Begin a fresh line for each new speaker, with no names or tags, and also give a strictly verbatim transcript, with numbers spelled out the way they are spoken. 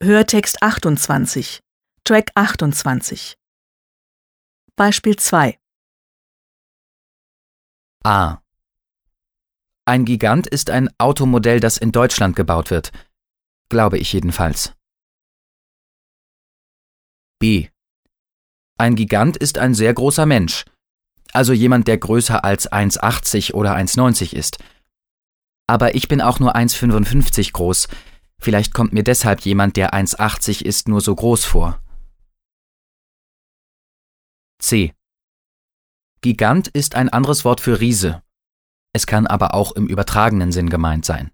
Hörtext achtundzwanzig, Track achtundzwanzig. Beispiel zwei.
A. Ein Gigant ist ein Automodell, das in Deutschland gebaut wird. Glaube ich jedenfalls. B. Ein Gigant ist ein sehr großer Mensch. Also jemand, der größer als eins Komma achtzig oder eins Komma neunzig ist. Aber ich bin auch nur eins Komma fünfundfünfzig groß. Vielleicht kommt mir deshalb jemand, der eins Komma achtzig ist, nur so groß vor. C. Gigant ist ein anderes Wort für Riese. Es kann aber auch im übertragenen Sinn gemeint sein.